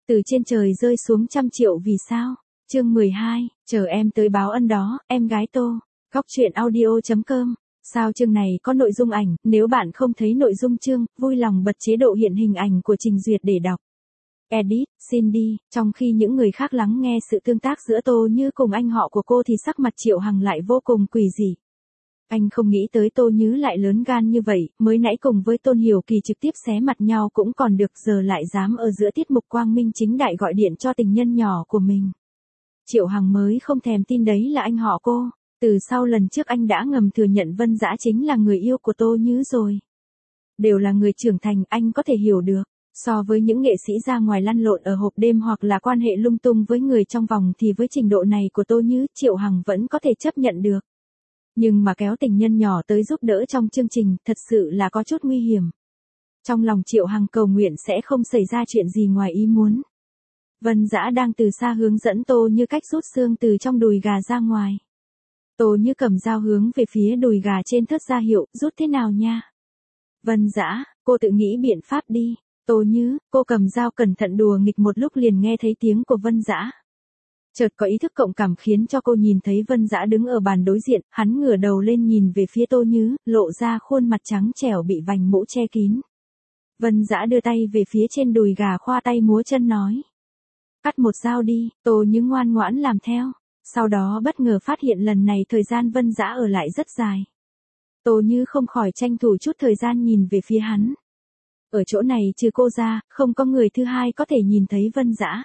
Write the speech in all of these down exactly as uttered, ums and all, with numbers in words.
Từ trên trời rơi xuống trăm triệu vì sao? Chương mười hai, chờ em tới báo ân đó, em gái Tô. Góc truyện audio chấm com. Sao chương này có nội dung ảnh, nếu bạn không thấy nội dung chương, vui lòng bật chế độ hiện hình ảnh của trình duyệt để đọc. Edit, Cindy, trong khi những người khác lắng nghe sự tương tác giữa Tô Như cùng anh họ của cô thì sắc mặt Triệu Hằng lại vô cùng quỷ dị. Anh không nghĩ tới Tô Như lại lớn gan như vậy, mới nãy cùng với Tôn Hiểu Kỳ trực tiếp xé mặt nhau cũng còn được, giờ lại dám ở giữa tiết mục quang minh chính đại gọi điện cho tình nhân nhỏ của mình. Triệu Hằng mới không thèm tin đấy là anh họ cô, từ sau lần trước anh đã ngầm thừa nhận Vân Dã chính là người yêu của Tô Như rồi. Đều là người trưởng thành, anh có thể hiểu được. So với những nghệ sĩ ra ngoài lăn lộn ở hộp đêm hoặc là quan hệ lung tung với người trong vòng thì với trình độ này của Tô Như, Triệu Hằng vẫn có thể chấp nhận được. Nhưng mà kéo tình nhân nhỏ tới giúp đỡ trong chương trình, thật sự là có chút nguy hiểm. Trong lòng Triệu Hằng cầu nguyện sẽ không xảy ra chuyện gì ngoài ý muốn. Vân Dã đang từ xa hướng dẫn Tô Như cách rút xương từ trong đùi gà ra ngoài. Tô Như cầm dao hướng về phía đùi gà trên thớt ra hiệu, rút thế nào nha. Vân Dã, cô tự nghĩ biện pháp đi. Tô Như, cô cầm dao cẩn thận đùa nghịch một lúc liền nghe thấy tiếng của Vân Dã. Chợt có ý thức cộng cảm khiến cho cô nhìn thấy Vân Dã đứng ở bàn đối diện, hắn ngửa đầu lên nhìn về phía Tô Như, lộ ra khuôn mặt trắng trẻo bị vành mũ che kín. Vân Dã đưa tay về phía trên đùi gà khoa tay múa chân nói. Cắt một dao đi, Tô Như ngoan ngoãn làm theo. Sau đó bất ngờ phát hiện lần này thời gian Vân Dã ở lại rất dài. Tô Như không khỏi tranh thủ chút thời gian nhìn về phía hắn. Ở chỗ này trừ cô ra, không có người thứ hai có thể nhìn thấy Vân Dã.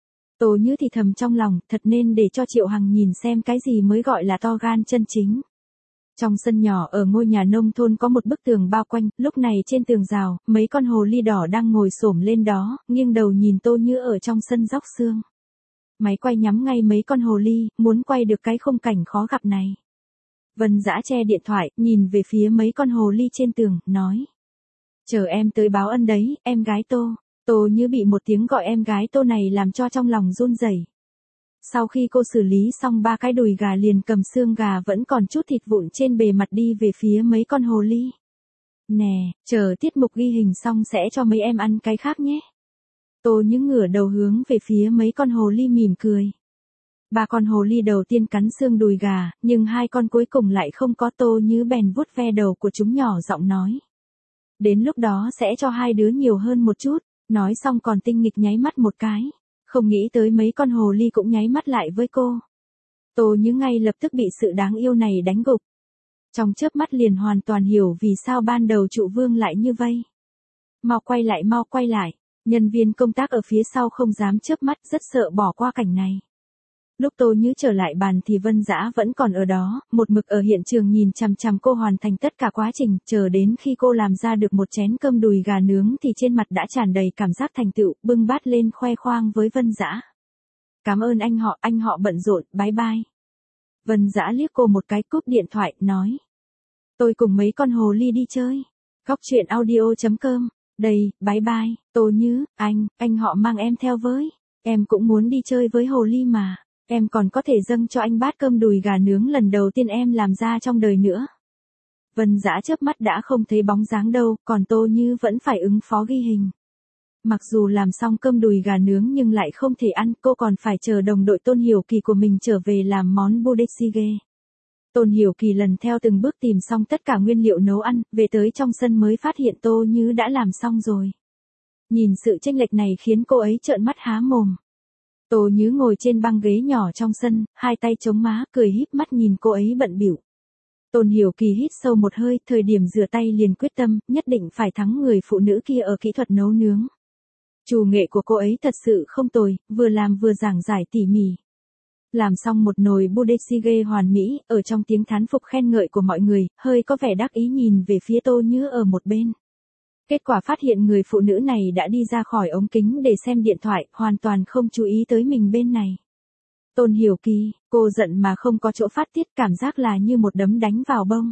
Tô Như thì thầm trong lòng, thật nên để cho Triệu Hằng nhìn xem cái gì mới gọi là to gan chân chính. Trong sân nhỏ ở ngôi nhà nông thôn có một bức tường bao quanh, lúc này trên tường rào, mấy con hồ ly đỏ đang ngồi xổm lên đó, nghiêng đầu nhìn Tô Như ở trong sân róc xương. Máy quay nhắm ngay mấy con hồ ly, muốn quay được cái khung cảnh khó gặp này. Vân Dã che điện thoại, nhìn về phía mấy con hồ ly trên tường, nói. Chờ em tới báo ân đấy, em gái Tô. Tô Như bị một tiếng gọi em gái Tô này làm cho trong lòng run rẩy. Sau khi cô xử lý xong ba cái đùi gà liền cầm xương gà vẫn còn chút thịt vụn trên bề mặt đi về phía mấy con hồ ly. Nè, chờ tiết mục ghi hình xong sẽ cho mấy em ăn cái khác nhé. Tô Như ngửa đầu hướng về phía mấy con hồ ly mỉm cười. Ba con hồ ly đầu tiên cắn xương đùi gà, nhưng hai con cuối cùng lại không có. Tô Như bèn vuốt ve đầu của chúng nhỏ giọng nói. Đến lúc đó sẽ cho hai đứa nhiều hơn một chút. Nói xong còn tinh nghịch nháy mắt một cái. Không nghĩ tới mấy con hồ ly cũng nháy mắt lại với cô. Tô Như ngay lập tức bị sự đáng yêu này đánh gục. Trong chớp mắt liền hoàn toàn hiểu vì sao ban đầu trụ vương lại như vây. Mau quay lại, mau quay lại. Nhân viên công tác ở phía sau không dám chớp mắt, rất sợ bỏ qua cảnh này. Lúc Tô Như trở lại bàn thì Vân Dã vẫn còn ở đó, một mực ở hiện trường nhìn chằm chằm cô hoàn thành tất cả quá trình, chờ đến khi cô làm ra được một chén cơm đùi gà nướng thì trên mặt đã tràn đầy cảm giác thành tựu, bưng bát lên khoe khoang với Vân Dã. Cảm ơn anh họ, anh họ bận rộn, bye bye. Vân Dã liếc cô một cái cúp điện thoại, nói. Tôi cùng mấy con hồ ly đi chơi. Góc truyện audio chấm com. Đây, bye bye, Tô Như, anh, anh họ mang em theo với. Em cũng muốn đi chơi với hồ ly mà. Em còn có thể dâng cho anh bát cơm đùi gà nướng lần đầu tiên em làm ra trong đời nữa. Vân Dã chớp mắt đã không thấy bóng dáng đâu, còn Tô Như vẫn phải ứng phó ghi hình. Mặc dù làm xong cơm đùi gà nướng nhưng lại không thể ăn, cô còn phải chờ đồng đội Tôn Hiểu Kỳ của mình trở về làm món budesige. Tôn Hiểu Kỳ lần theo từng bước tìm xong tất cả nguyên liệu nấu ăn, về tới trong sân mới phát hiện Tô Như đã làm xong rồi. Nhìn sự chênh lệch này khiến cô ấy trợn mắt há mồm. Tô Như ngồi trên băng ghế nhỏ trong sân, hai tay chống má, cười híp mắt nhìn cô ấy bận bịu. Tôn Hiểu Kỳ hít sâu một hơi, thời điểm rửa tay liền quyết tâm, nhất định phải thắng người phụ nữ kia ở kỹ thuật nấu nướng. Chủ nghệ của cô ấy thật sự không tồi, vừa làm vừa giảng giải tỉ mỉ. Làm xong một nồi budesige hoàn mỹ, ở trong tiếng thán phục khen ngợi của mọi người, hơi có vẻ đắc ý nhìn về phía Tô Như ở một bên. Kết quả phát hiện người phụ nữ này đã đi ra khỏi ống kính để xem điện thoại, hoàn toàn không chú ý tới mình bên này. Tôn Hiểu Kỳ, cô giận mà không có chỗ phát tiết, cảm giác là như một đấm đánh vào bông.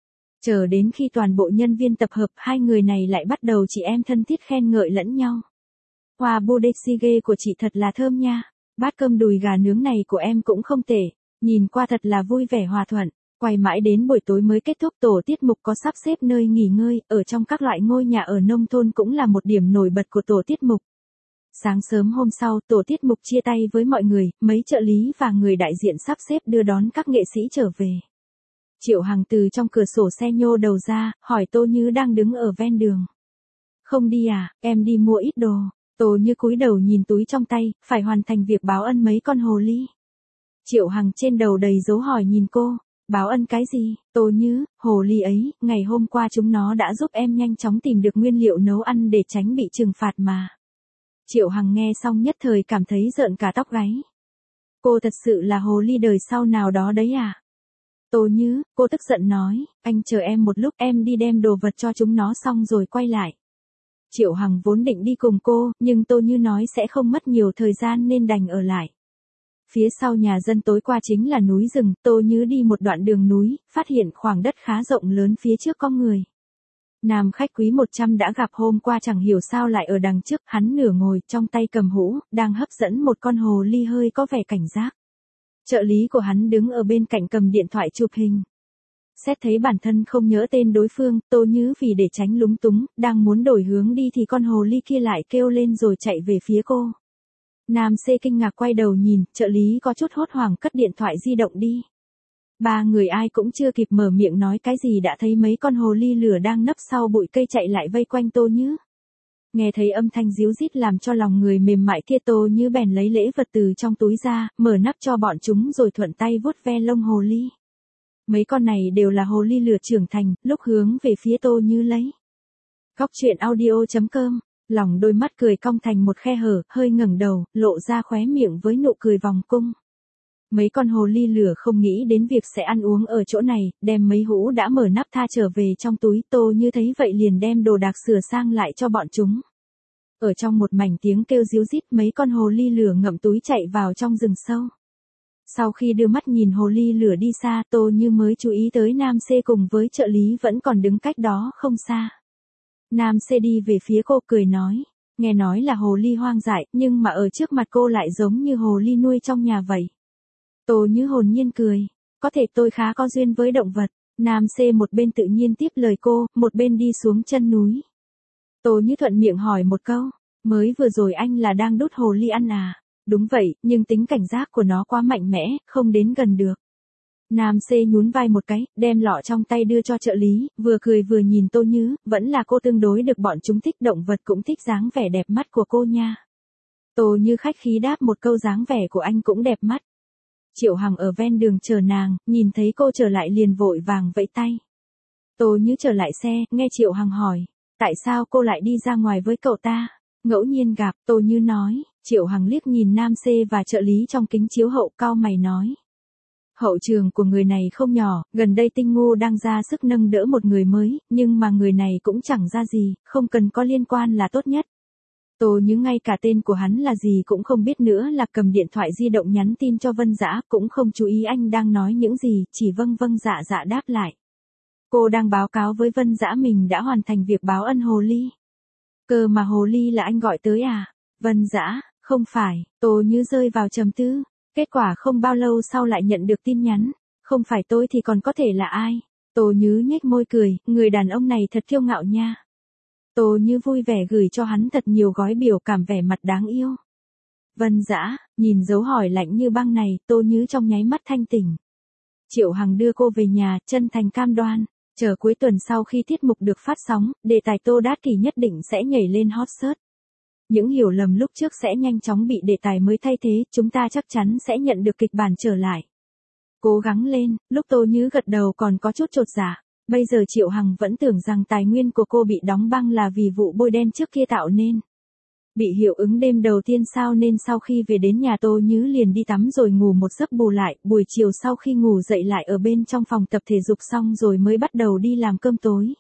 Chờ đến khi toàn bộ nhân viên tập hợp, hai người này lại bắt đầu chị em thân thiết khen ngợi lẫn nhau. Hoa budesige của chị thật là thơm nha, bát cơm đùi gà nướng này của em cũng không tệ, nhìn qua thật là vui vẻ hòa thuận. Quay mãi đến buổi tối mới kết thúc. Tổ tiết mục có sắp xếp nơi nghỉ ngơi, ở trong các loại ngôi nhà ở nông thôn cũng là một điểm nổi bật của tổ tiết mục. Sáng sớm hôm sau, tổ tiết mục chia tay với mọi người, mấy trợ lý và người đại diện sắp xếp đưa đón các nghệ sĩ trở về. Triệu Hằng từ trong cửa sổ xe nhô đầu ra, hỏi Tô Như đang đứng ở ven đường. Không đi à, em đi mua ít đồ. Tô Như cúi đầu nhìn túi trong tay, phải hoàn thành việc báo ân mấy con hồ ly. Triệu Hằng trên đầu đầy dấu hỏi nhìn cô, báo ân cái gì? Tô Như, hồ ly ấy, ngày hôm qua chúng nó đã giúp em nhanh chóng tìm được nguyên liệu nấu ăn để tránh bị trừng phạt mà. Triệu Hằng nghe xong nhất thời cảm thấy rợn cả tóc gáy. Cô thật sự là hồ ly đời sau nào đó đấy à? Tô Như, cô tức giận nói, anh chờ em một lúc, em đi đem đồ vật cho chúng nó xong rồi quay lại. Triệu Hằng vốn định đi cùng cô, nhưng Tô Như nói sẽ không mất nhiều thời gian nên đành ở lại. Phía sau nhà dân tối qua chính là núi rừng, Tô Như đi một đoạn đường núi, phát hiện khoảng đất khá rộng lớn phía trước có người. Nam khách quý một trăm đã gặp hôm qua chẳng hiểu sao lại ở đằng trước, hắn nửa ngồi, trong tay cầm hũ, đang hấp dẫn một con hồ ly hơi có vẻ cảnh giác. Trợ lý của hắn đứng ở bên cạnh cầm điện thoại chụp hình. Xét thấy bản thân không nhớ tên đối phương, Tô Như vì để tránh lúng túng, đang muốn đổi hướng đi thì con hồ ly kia lại kêu lên rồi chạy về phía cô. Nam C kinh ngạc quay đầu nhìn, trợ lý có chút hốt hoảng cất điện thoại di động đi. Ba người ai cũng chưa kịp mở miệng nói cái gì đã thấy mấy con hồ ly lửa đang nấp sau bụi cây chạy lại vây quanh Tô Như. Nghe thấy âm thanh ríu rít làm cho lòng người mềm mại kia, Tô Như bèn lấy lễ vật từ trong túi ra, mở nắp cho bọn chúng rồi thuận tay vuốt ve lông hồ ly. Mấy con này đều là hồ ly lửa trưởng thành, lúc hướng về phía Tô Như lấy. Góc truyện audio chấm com, lòng đôi mắt cười cong thành một khe hở, hơi ngẩng đầu, lộ ra khóe miệng với nụ cười vòng cung. Mấy con hồ ly lửa không nghĩ đến việc sẽ ăn uống ở chỗ này, đem mấy hũ đã mở nắp tha trở về trong túi. Tô Như thấy vậy liền đem đồ đạc sửa sang lại cho bọn chúng. Ở trong một mảnh tiếng kêu ríu rít, mấy con hồ ly lửa ngậm túi chạy vào trong rừng sâu. Sau khi đưa mắt nhìn hồ ly lửa đi xa, Tô Như mới chú ý tới Nam C cùng với trợ lý vẫn còn đứng cách đó không xa. Nam C đi về phía cô cười nói, nghe nói là hồ ly hoang dại, nhưng mà ở trước mặt cô lại giống như hồ ly nuôi trong nhà vậy. Tô Như hồn nhiên cười, có thể tôi khá có duyên với động vật. Nam C một bên tự nhiên tiếp lời cô, một bên đi xuống chân núi. Tô Như thuận miệng hỏi một câu, mới vừa rồi anh là đang đút hồ ly ăn à? Đúng vậy, nhưng tính cảnh giác của nó quá mạnh mẽ, không đến gần được. Nam C nhún vai một cái, đem lọ trong tay đưa cho trợ lý, vừa cười vừa nhìn Tô Như, vẫn là cô tương đối được bọn chúng thích, động vật cũng thích dáng vẻ đẹp mắt của cô nha. Tô Như khách khí đáp một câu, dáng vẻ của anh cũng đẹp mắt. Triệu Hằng ở ven đường chờ nàng, nhìn thấy cô trở lại liền vội vàng vẫy tay. Tô Như trở lại xe, nghe Triệu Hằng hỏi, tại sao cô lại đi ra ngoài với cậu ta? Ngẫu nhiên gặp, Tô Như nói. Triệu Hằng liếc nhìn Nam C và trợ lý trong kính chiếu hậu, cau mày nói. Hậu trường của người này không nhỏ, gần đây Tinh Ngu đang ra sức nâng đỡ một người mới, nhưng mà người này cũng chẳng ra gì, không cần có liên quan là tốt nhất. Tô Như ngay cả tên của hắn là gì cũng không biết nữa, là cầm điện thoại di động nhắn tin cho Vân Dã, cũng không chú ý anh đang nói những gì, chỉ vâng vâng dạ dạ đáp lại. Cô đang báo cáo với Vân Dã mình đã hoàn thành việc báo ân hồ ly. Cơ mà hồ ly là anh gọi tới à? Vân Dã, không phải. Tô Như rơi vào trầm tư. Kết quả không bao lâu sau lại nhận được tin nhắn. Không phải tôi thì còn có thể là ai? Tô Như nhếch môi cười, người đàn ông này thật kiêu ngạo nha. Tô Như vui vẻ gửi cho hắn thật nhiều gói biểu cảm vẻ mặt đáng yêu. Vân Dã, nhìn dấu hỏi lạnh như băng này, Tô Như trong nháy mắt thanh tỉnh. Triệu Hằng đưa cô về nhà, chân thành cam đoan. Chờ cuối tuần sau khi tiết mục được phát sóng, đề tài Tô Đát Kỷ nhất định sẽ nhảy lên hot search. Những hiểu lầm lúc trước sẽ nhanh chóng bị đề tài mới thay thế, chúng ta chắc chắn sẽ nhận được kịch bản trở lại. Cố gắng lên, lúc Tô Như gật đầu còn có chút chột dạ. Bây giờ Triệu Hằng vẫn tưởng rằng tài nguyên của cô bị đóng băng là vì vụ bôi đen trước kia tạo nên. Bị hiệu ứng đêm đầu tiên sao nên sau khi về đến nhà Tô Như liền đi tắm rồi ngủ một giấc bù lại, buổi chiều sau khi ngủ dậy lại ở bên trong phòng tập thể dục xong rồi mới bắt đầu đi làm cơm tối.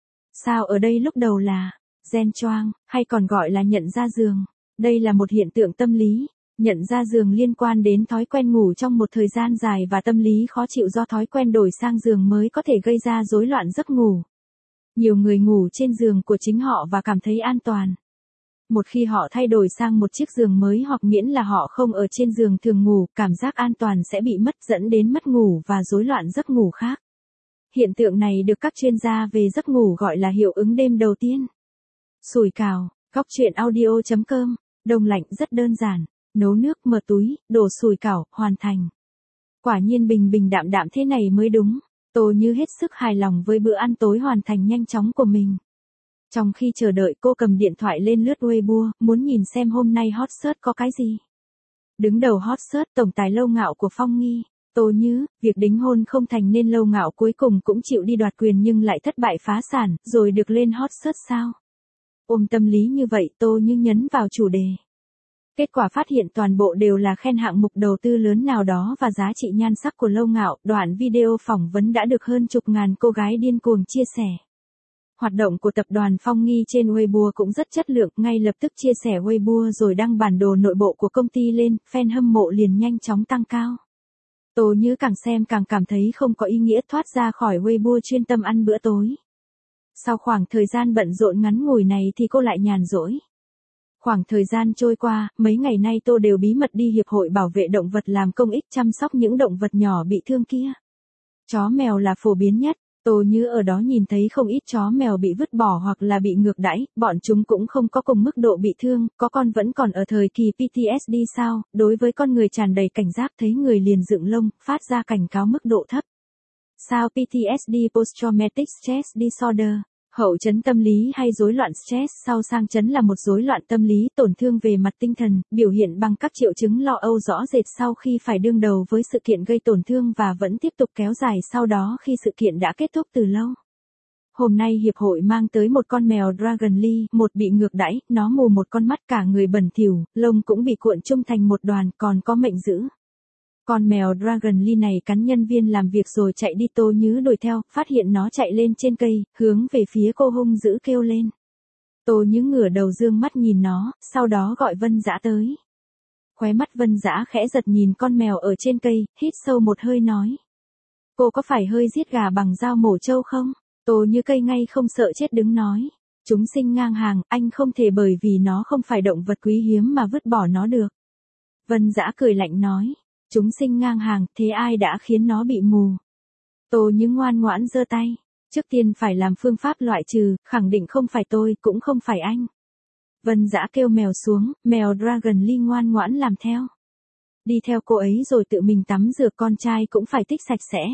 Sao ở đây lúc đầu là gen choang, hay còn gọi là nhận ra giường. Đây là một hiện tượng tâm lý. Nhận ra giường liên quan đến thói quen ngủ trong một thời gian dài và tâm lý khó chịu do thói quen đổi sang giường mới có thể gây ra rối loạn giấc ngủ. Nhiều người ngủ trên giường của chính họ và cảm thấy an toàn. Một khi họ thay đổi sang một chiếc giường mới hoặc miễn là họ không ở trên giường thường ngủ, cảm giác an toàn sẽ bị mất dẫn đến mất ngủ và rối loạn giấc ngủ khác. Hiện tượng này được các chuyên gia về giấc ngủ gọi là hiệu ứng đêm đầu tiên. Sủi cảo, góc truyện audio chấm com Đông lạnh rất đơn giản, nấu nước mở túi, đổ sủi cảo, hoàn thành. Quả nhiên bình bình đạm đạm thế này mới đúng. Tô Như hết sức hài lòng với bữa ăn tối hoàn thành nhanh chóng của mình. Trong khi chờ đợi cô cầm điện thoại lên lướt Weibo, muốn nhìn xem hôm nay hot search có cái gì. Đứng đầu hot search tổng tài Lâu Ngạo của Phong Nghi. Tô Như, việc đính hôn không thành nên Lâu Ngạo cuối cùng cũng chịu đi đoạt quyền nhưng lại thất bại phá sản, rồi được lên hot search sao? Ôm tâm lý như vậy Tô Như nhấn vào chủ đề. Kết quả phát hiện toàn bộ đều là khen hạng mục đầu tư lớn nào đó và giá trị nhan sắc của Lâu Ngạo. Đoạn video phỏng vấn đã được hơn chục ngàn cô gái điên cuồng chia sẻ. Hoạt động của tập đoàn Phong Nghi trên Weibo cũng rất chất lượng, ngay lập tức chia sẻ Weibo rồi đăng bản đồ nội bộ của công ty lên, fan hâm mộ liền nhanh chóng tăng cao. Tô Như càng xem càng cảm thấy không có ý nghĩa thoát ra khỏi Weibo chuyên tâm ăn bữa tối. Sau khoảng thời gian bận rộn ngắn ngủi này thì cô lại nhàn rỗi. Khoảng thời gian trôi qua, mấy ngày nay tôi đều bí mật đi Hiệp hội Bảo vệ Động vật làm công ích chăm sóc những động vật nhỏ bị thương kia. Chó mèo là phổ biến nhất, Tô Như ở đó nhìn thấy không ít chó mèo bị vứt bỏ hoặc là bị ngược đãi, bọn chúng cũng không có cùng mức độ bị thương, có con vẫn còn ở thời kỳ pê tê ét đê sao, đối với con người tràn đầy cảnh giác thấy người liền dựng lông, phát ra cảnh cáo mức độ thấp. Sao pê tê ét đê Post-Traumatic Stress Disorder. Hậu chấn tâm lý hay rối loạn stress sau sang chấn là một rối loạn tâm lý tổn thương về mặt tinh thần, biểu hiện bằng các triệu chứng lo âu rõ rệt sau khi phải đương đầu với sự kiện gây tổn thương và vẫn tiếp tục kéo dài sau đó khi sự kiện đã kết thúc từ lâu. Hôm nay hiệp hội mang tới một con mèo Dragon Lee, một bị ngược đãi, nó mù một con mắt cả người bẩn thỉu, lông cũng bị cuộn chung thành một đoàn, còn có mệnh dữ. Con mèo Dragon Lee này cắn nhân viên làm việc rồi chạy đi. Tô Như đuổi theo, phát hiện nó chạy lên trên cây, hướng về phía cô hung dữ kêu lên. Tô Như ngửa đầu dương mắt nhìn nó, sau đó gọi Vân Dã tới. Khóe mắt Vân Dã khẽ giật nhìn con mèo ở trên cây, hít sâu một hơi nói. Cô có phải hơi giết gà bằng dao mổ trâu không? Tô Như cây ngay không sợ chết đứng nói. Chúng sinh ngang hàng, anh không thể bởi vì nó không phải động vật quý hiếm mà vứt bỏ nó được. Vân Dã cười lạnh nói. Chúng sinh ngang hàng, thế ai đã khiến nó bị mù? Tô Như ngoan ngoãn giơ tay. Trước tiên phải làm phương pháp loại trừ, khẳng định không phải tôi, cũng không phải anh. Vân Dã kêu mèo xuống, mèo Dragon Lee ngoan ngoãn làm theo. Đi theo cô ấy rồi tự mình tắm rửa, con trai cũng phải tích sạch sẽ.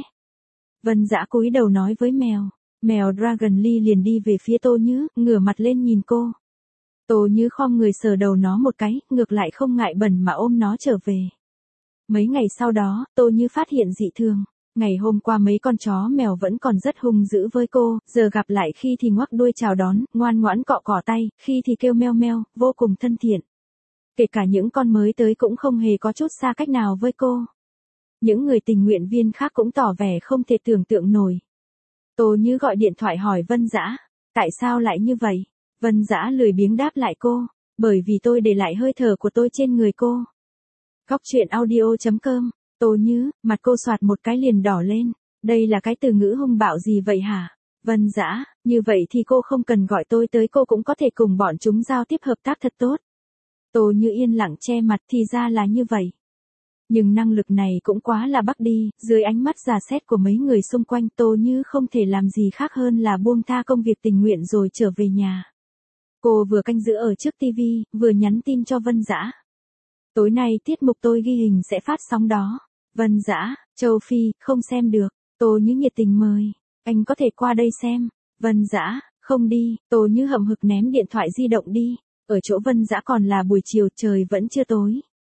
Vân Dã cúi đầu nói với mèo. Mèo Dragon Lee liền đi về phía Tô Như, ngửa mặt lên nhìn cô. Tô Như khom người sờ đầu nó một cái, ngược lại không ngại bẩn mà ôm nó trở về. Mấy ngày sau đó, Tô Như phát hiện dị thường. Ngày hôm qua mấy con chó mèo vẫn còn rất hung dữ với cô, giờ gặp lại khi thì ngoắc đuôi chào đón, ngoan ngoãn cọ cỏ tay, khi thì kêu meo meo, vô cùng thân thiện. Kể cả những con mới tới cũng không hề có chút xa cách nào với cô. Những người tình nguyện viên khác cũng tỏ vẻ không thể tưởng tượng nổi. Tô Như gọi điện thoại hỏi Vân Dã, tại sao lại như vậy? Vân Dã lười biếng đáp lại cô, bởi vì tôi để lại hơi thở của tôi trên người cô. Góc truyện audio chấm com. Tô Như, mặt cô xoạt một cái liền đỏ lên. Đây là cái từ ngữ hung bạo gì vậy hả? Vân Dã, như vậy thì cô không cần gọi tôi tới, cô cũng có thể cùng bọn chúng giao tiếp hợp tác thật tốt. Tô Như yên lặng che mặt, thì ra là như vậy. Nhưng năng lực này cũng quá là bắc đi, dưới ánh mắt dò xét của mấy người xung quanh Tô Như không thể làm gì khác hơn là buông tha công việc tình nguyện rồi trở về nhà. Cô vừa canh giữ ở trước tivi, vừa nhắn tin cho Vân Dã. Tối nay tiết mục tôi ghi hình sẽ phát sóng đó. Vân Dã, Châu Phi, không xem được. Tô Như nhiệt tình mời. Anh có thể qua đây xem. Vân Dã, không đi. Tô Như hậm hực ném điện thoại di động đi. Ở chỗ Vân Dã còn là buổi chiều, trời vẫn chưa tối.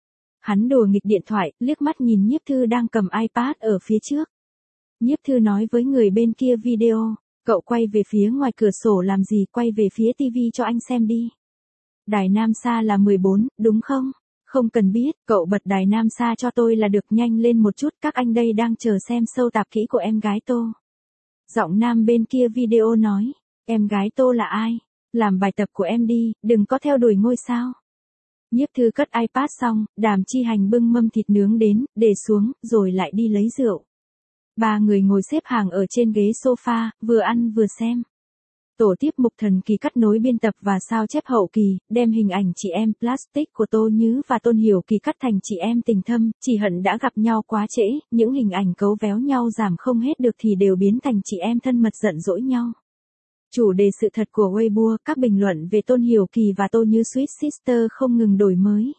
Hắn đùa nghịch điện thoại, liếc mắt nhìn Nhiếp Thư đang cầm iPad ở phía trước. Nhiếp Thư nói với người bên kia video. Cậu quay về phía ngoài cửa sổ làm gì, quay về phía tivi cho anh xem đi. Đài Nam Sa là mười bốn, đúng không? Không cần biết, cậu bật đài Nam Sa cho tôi là được, nhanh lên một chút, các anh đây đang chờ xem show tạp kỹ của em gái Tô. Giọng nam bên kia video nói, em gái Tô là ai? Làm bài tập của em đi, đừng có theo đuổi ngôi sao. Nhiếp Thư cất iPad xong, Đàm Chi Hành bưng mâm thịt nướng đến, để xuống, rồi lại đi lấy rượu. Ba người ngồi xếp hàng ở trên ghế sofa, vừa ăn vừa xem. Tổ tiếp mục thần kỳ cắt nối biên tập và sao chép hậu kỳ, đem hình ảnh chị em plastic của Tô Như và Tôn Hiểu Kỳ cắt thành chị em tình thâm, chỉ hận đã gặp nhau quá trễ, những hình ảnh cấu véo nhau giảm không hết được thì đều biến thành chị em thân mật giận dỗi nhau. Chủ đề sự thật của Weibo, các bình luận về Tôn Hiểu Kỳ và Tô Như Sweet Sister không ngừng đổi mới.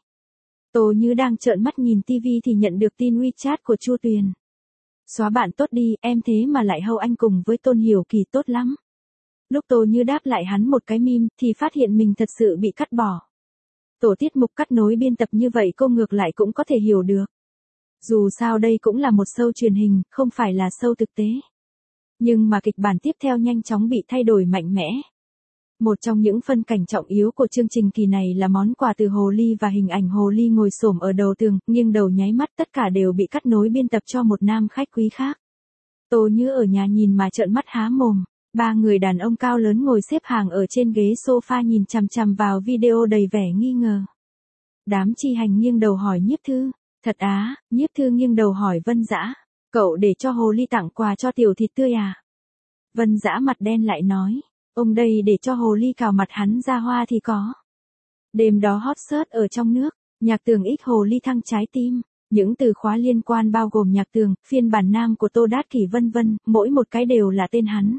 Tô Như đang trợn mắt nhìn tivi thì nhận được tin WeChat của Chu Tuyền. Xóa bạn tốt đi, em thế mà lại hâu anh cùng với Tôn Hiểu Kỳ tốt lắm. Lúc Tô Như đáp lại hắn một cái meme thì phát hiện mình thật sự bị cắt bỏ. Tổ tiết mục cắt nối biên tập như vậy cô ngược lại cũng có thể hiểu được. Dù sao đây cũng là một show truyền hình, không phải là show thực tế. Nhưng mà kịch bản tiếp theo nhanh chóng bị thay đổi mạnh mẽ. Một trong những phân cảnh trọng yếu của chương trình kỳ này là món quà từ hồ ly và hình ảnh hồ ly ngồi xổm ở đầu tường, nghiêng đầu nháy mắt, tất cả đều bị cắt nối biên tập cho một nam khách quý khác. Tô Như ở nhà nhìn mà trợn mắt há mồm, ba người đàn ông cao lớn ngồi xếp hàng ở trên ghế sofa nhìn chằm chằm vào video đầy vẻ nghi ngờ. Đám chi hành nghiêng đầu hỏi Nhiếp Thư, thật á? Nhiếp Thư nghiêng đầu hỏi Vân Dã, cậu để cho hồ ly tặng quà cho tiểu thịt tươi à? Vân Dã mặt đen lại nói, ông đây để cho hồ ly cào mặt hắn ra hoa thì có. Đêm đó hot search ở trong nước, Nhạc Tường x hồ ly thăng trái tim. Những từ khóa liên quan bao gồm Nhạc Tường, phiên bản nam của Tô Đát Kỷ vân vân, mỗi một cái đều là tên hắn.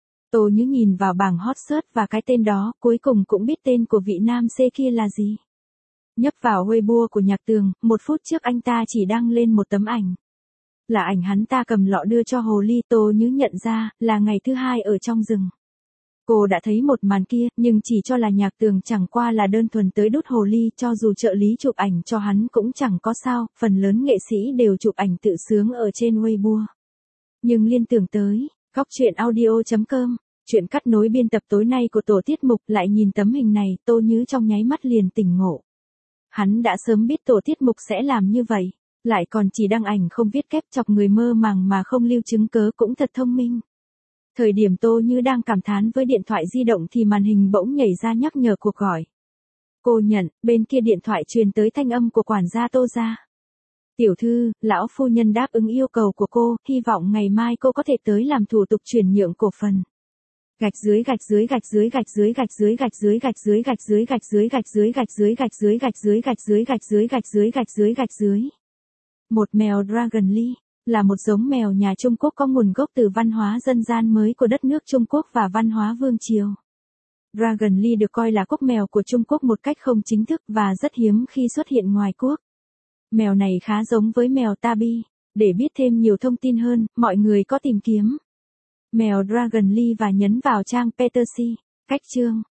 Tô Như nhìn vào bảng hot search và cái tên đó, cuối cùng cũng biết tên của vị nam C kia là gì. Nhấp vào Weibo của Nhạc Tường, một phút trước anh ta chỉ đăng lên một tấm ảnh. Là ảnh hắn ta cầm lọ đưa cho hồ ly. Tô Như nhận ra, là ngày thứ hai ở trong rừng. Cô đã thấy một màn kia, nhưng chỉ cho là Nhạc Tường chẳng qua là đơn thuần tới đút hồ ly, cho dù trợ lý chụp ảnh cho hắn cũng chẳng có sao, phần lớn nghệ sĩ đều chụp ảnh tự sướng ở trên Weibo. Nhưng liên tưởng tới, góc truyện audio chấm com, chuyện cắt nối biên tập tối nay của tổ tiết mục, lại nhìn tấm hình này, Tô Như trong nháy mắt liền tỉnh ngộ. Hắn đã sớm biết tổ tiết mục sẽ làm như vậy, lại còn chỉ đăng ảnh không viết kép chọc người mơ màng mà không lưu chứng cớ cũng thật thông minh. Thời điểm Tô Như đang cảm thán với điện thoại di động thì màn hình bỗng nhảy ra nhắc nhở cuộc gọi. Cô nhận, bên kia điện thoại truyền tới thanh âm của quản gia Tô gia. Tiểu thư, lão phu nhân đáp ứng yêu cầu của cô, hy vọng ngày mai cô có thể tới làm thủ tục chuyển nhượng cổ phần. Gạch dưới gạch dưới gạch dưới gạch dưới gạch dưới gạch dưới gạch dưới gạch dưới gạch dưới gạch dưới gạch dưới gạch dưới gạch dưới gạch dưới gạch dưới gạch dưới gạch dưới gạch dưới. Một mèo Dragon Lee là một giống mèo nhà Trung Quốc có nguồn gốc từ văn hóa dân gian mới của đất nước Trung Quốc và văn hóa vương triều. Dragon Lee được coi là quốc mèo của Trung Quốc một cách không chính thức và rất hiếm khi xuất hiện ngoài quốc. Mèo này khá giống với mèo Tabi. Để biết thêm nhiều thông tin hơn, mọi người có tìm kiếm mèo Dragon Lee và nhấn vào trang Petersi. Cách chương